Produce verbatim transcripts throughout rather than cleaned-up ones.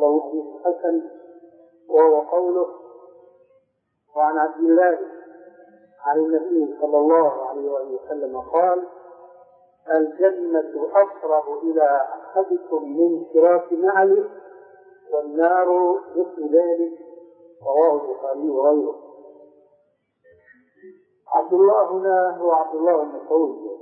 له حديث حسن وهو قوله: وعن عبد الله عن النبي صلى الله عليه وسلم قال: الجنة أقرب إلى أحدكم من شراك نعله والنار مثل ذلك، رواه البخاري وغيره. عبد الله هنا هو عبد الله بن مسعود،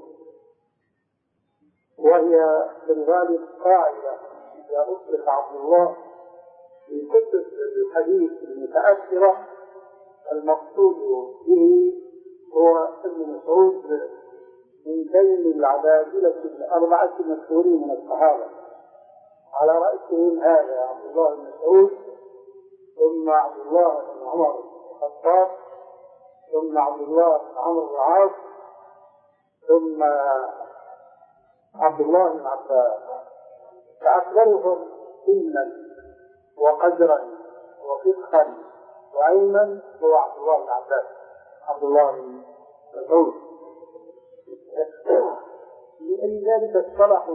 وهي في الغالب قاعدة إذا أطلق عبد الله في كتب الحديث المتأخرة المقصود به هو ابن مسعود من بين العبادلة الأربعة المشهورين من الصحابة، على رأسهم هذا عبد الله بن مسعود، ثم عبد الله بن عمر بن الخطاب، ثم عبد الله بن عمرو بن العاص، ثم عبد الله بن عباس. فأكبرهم سنا وقدرا وفقها وعلما هو عبد الله بن عباس عبد الله بن مسعود. لأجل ذلك اصطلحوا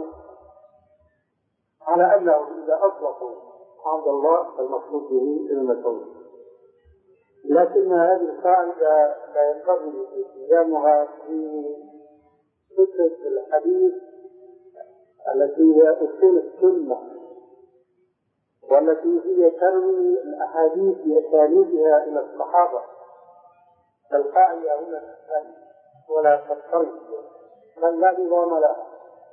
على أنه إذا أطلقوا عبد الله فالمقصود به ابن مسعود، لكن هذه القاعدة لا ينبغي التزامها في كتب الحديث التي هي أصول السنة والتي هي تروي الأحاديث بأسانيدها إلى الصحابة. القاعدة هنا تختلف ولا تضطرب، بل لا نظام لها،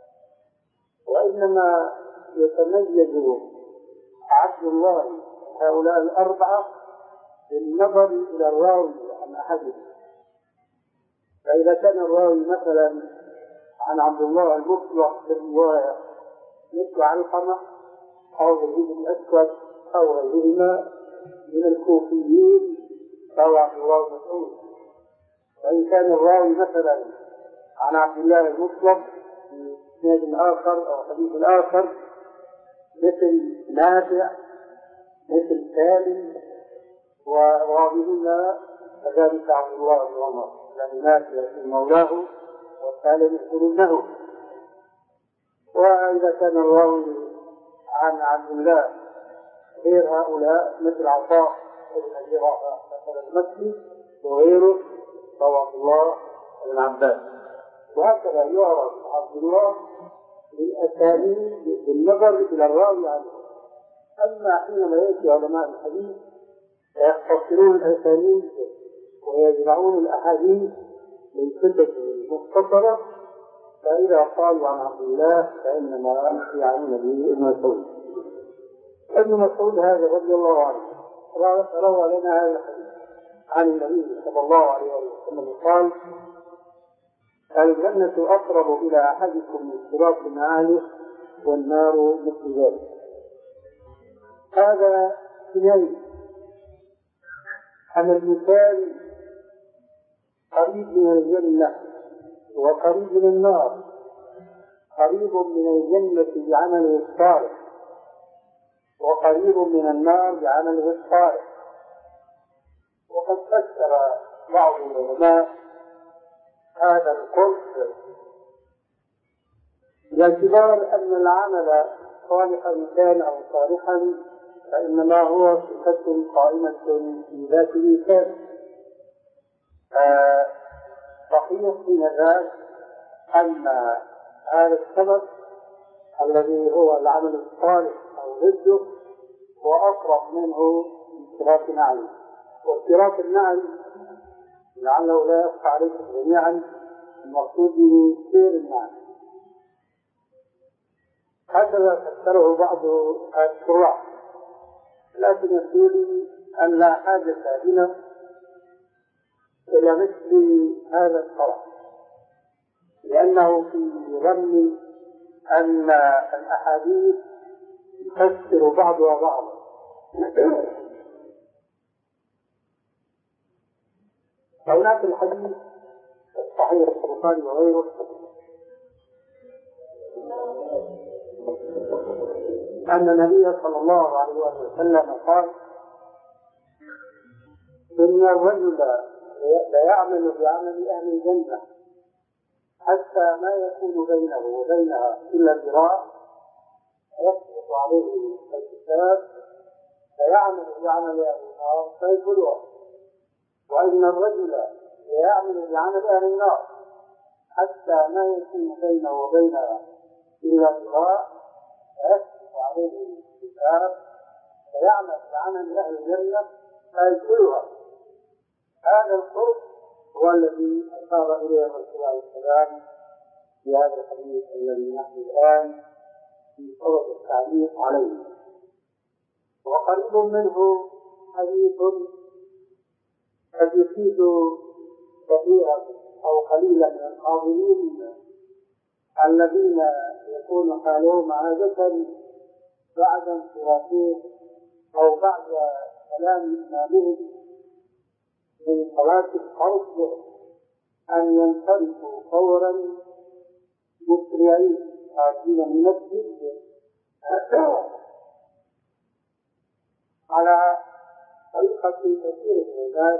وإنما يتميز عبد الله هؤلاء الأربعة بالنظر إلى الراوي عن أحدهم. فإذا كان الراوي مثلا عن عبد الله المطلق في الرواية مثل علقمة أو يزيد الأسود أو غيرهما من الكوفيين فهو عبد الله بن مسعود. وإن كان الراوي مثلا عن عبد الله المطلق في إسناد آخر أو حديث آخر مثل نافع مثل سالم وغيرهما فذلك عبد الله بن عمر، لأن نافع في مولاه وسالم يقول له. وإذا كان الراوي عن عبد الله غير هؤلاء مثل عطاء بن أبي رافع مثلا المكي وغيره فهو عبد الله بن عباس. وهكذا يعرف عبد الله بالأسانيد بالنظر إلى الراوي عنه. أما حينما يأتي علماء الحديث يختصرون الأسانيد ويجمعون الأحاديث من كتب مختصرة، فإذا قالوا عن عبد الله فإنما يعنون به ابن مسعود. ابن مسعود هذا رضي الله عنه روى لنا هذا الحديث عن النبي صلى الله عليه وسلم قال: الجنة أقرب إلى أحدكم من شراك نعله والنار مثل ذلك. هذا كناية أن المثال قريب من الجنة وقريب من النار، قريب من الجنة بعمله الصالح وقريب من النار بعمله الصالح. وقد فسر بعض العلماء هذا القرب باعتبار أن العمل صالحا كان أو صالحا فإنما هو صفة قائمة في ذات الإنسان. آه صحيح من ذلك أن هذا السبب الذي هو العمل الصالح أو ضده هو أقرب منه من شراك نعل. واشتراك النعل لعله لا يخفى عليكم جميعا المقصود به سير النعل. هكذا فسره بعض الشراح، لكن يقول أن لا حاجة بنا إلى مثل هذا الشرح، لأنه في ظن أن الأحاديث تفسر بعضها بعضا. هناك الحديث الصحيح البخاري وغيره أن النبي صلى الله عليه وسلم قال: إن الرجل لا يعمل بعمل أهل الجنة حتى ما يكون بينه وبينها إلا ذراع يسقط عليه الكتاب يعمل بعمل أهل النار فيدخلها، وإن الرجل يعمل بعمل أهل النار حتى ما يكون بينه وبينها إلا ذراع فيسبق عليه الكتاب فيعمل بعمل أهل الجنة فيدخلها. هذا القرب هو الذي أشار إليه الرسول عليه السلام في هذا الحديث الذي نحن الآن في صدد التعليق عليه. وقريب منه حديث قد يفيد كثيرا أو قليلا من الحاضرين الذين يكون حالهم عادة بعد انصرافهم أو بعد كلام إمامهم من صلاة الفرض أن ينصرفوا فورا مسرعين خارجين من المسجد على طريقة كثير من الناس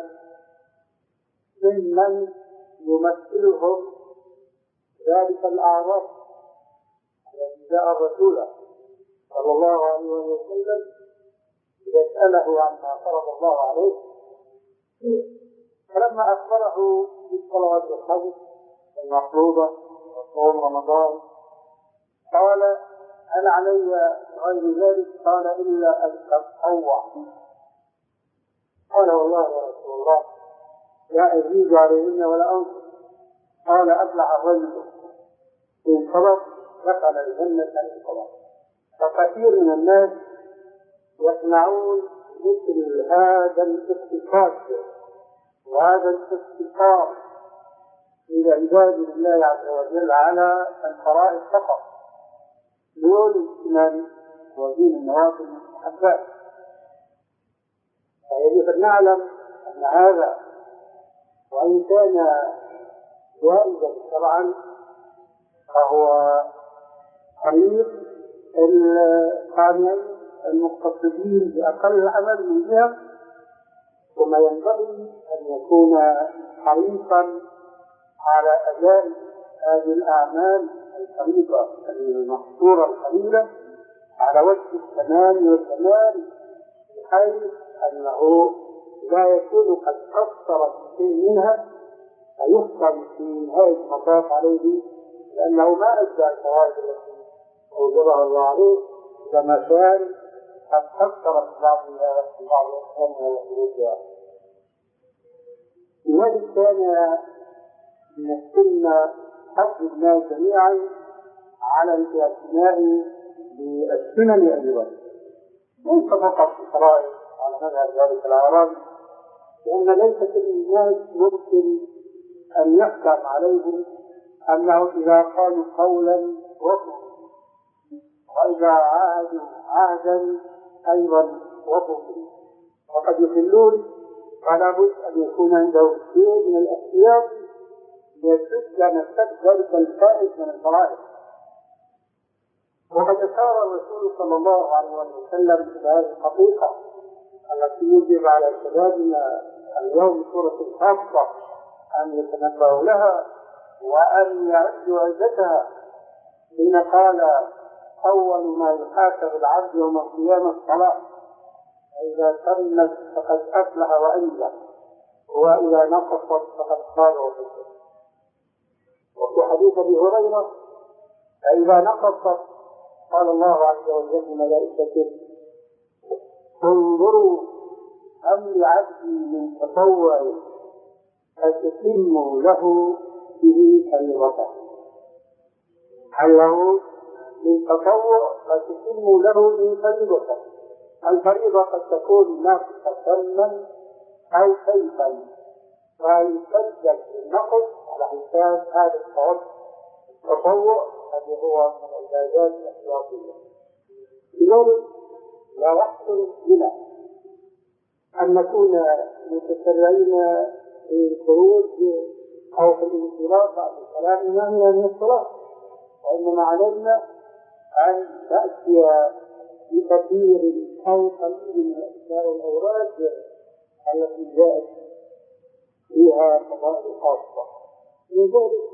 ممن يمثلهم ذلك الأعراف الذي جاء الرسول صلى الله عليه وسلم يسأله عما فرض الله عليه، فلما أخبره بالصلوات الخمس المفروضة وصوم رمضان قال: أنا علي غير ذلك؟ قال: إلا أن تتطوع. قال: والله يا رسول الله لا أزيد عليهن ولا أنقص. قال: أفلح الرجل إن صبر دخل الجنة إن صبر. فكثير من الناس يصنعون مثل هذا الاختصاص وهذا الاختصاص إلى عباد الله عز وجل على الفرائض فقط دون الاهتمام ودين النوافل المستحبات. فيجب أن نعلم أن هذا وإن كان جائزا شرعا فهو طريق القانعين المقتصدين بأقل العمل من جهة، ثم ينبغي أن يكون حريصا على أداء هذه الأعمال القريبة المحصورة القليلة على وجه التمام والكمال، بحيث أنه لا يكون قد قصر في شيء منها فيحصل في نهاية المطاف عليه لأنه ما أدى الفوائد التي أوجبها الله عليه، كما كان قد قصر في بعضها في بعض الأحيان وخروجها. لذلك كان من السنة حث الناس جميعا على الاعتناء بالسنن أيضا، ليس فقط في الفرائض على مذهب ذلك الأعرابي، لأن ليس للناس ممكن أن يحكم عليهم أنه إذا قالوا قولا وفوا وإذا عاهدوا عهدا أيضا وفوا، وقد يخلون، فلا بد أن يكون عنده شيء من الاحتياط ليسد نفسه ذلك الفائز من الفرائض. وقد أشار الرسول صلى الله عليه وسلم إلى هذه الحقيقة التي يجب على شبابنا اليوم سورة خاصة أن يتنبهوا لها وأن يعدوا عزتها، حين قال: أول ما يحاسب العبد يوم القيامة الصلاة، إذا تمت فقد أفلح وأنجح، وإذا نقصت فقد خاب وخسر. وفي حديث أبي هريرة: فإذا نقصت قال الله عز وجل لملائكته: انظروا هل لعبدي من تطوع فتتم له به فريضته، هل له من تطوع فتتم له به فريضته. الفريضة قد تكون ناقصة سما أو سيفا، فيسجل النقص على حساب هذا الفرض التطوع الذي هو من العبادات الاحتياطية. لذلك لا يحصل بنا أن نكون متسرعين في الخروج أو في الانصراف بعد الكلام إمامنا من الصلاة، وإنما علينا أن تأتي بكثير أو قليل من الأشياء والأوراد التي جاءت فيها فضائل خاصة. لذلك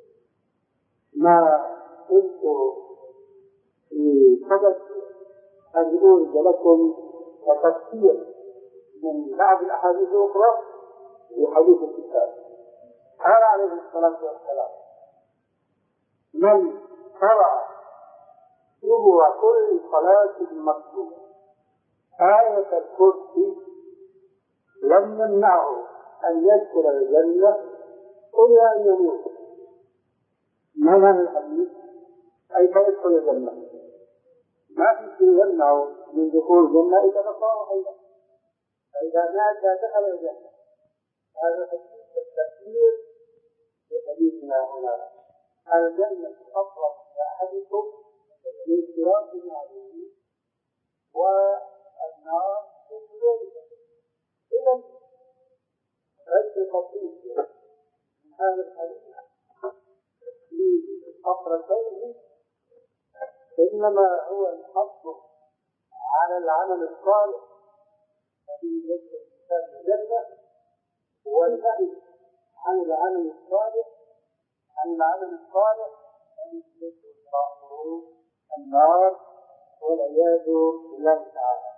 ما كنت في صدد أن أورد لكم وتفسير من بعض الأحاديث الأخرى لحديث الكتاب. قال عليه الصلاة والسلام: من قرأ دبر كل صلاة مكتوبة آية الكرسي لم يمنعه أن يدخل الجنة إلا أن يموت. ما معنى الحديث؟ أي فيدخل الجنة، ما في شيء يمنعه من دخول الجنة إذا نصاه أيضا، فإذا مات دخل الجنة. هذا حديث التفسير لحديثنا هنا: الجنة أقرب إلى أحدكم من صراط عليه والنار في ذلك. إذا رد خطير من هذا الحديث في الفقرتين إنما هو الحث على العمل الصالح الذي يدخل في الجنة، والنهي عن العمل الصالح عن العمل الصالح الذي يدخل صاحبه النار والعياذ بالله تعالى.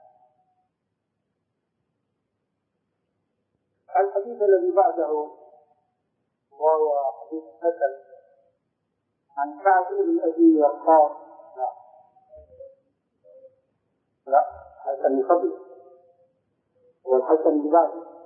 الحديث الذي بعده وهو حديث حسن عن كعب بن أبي وقاص. لا لا حسن قبل والحسن اللي بعده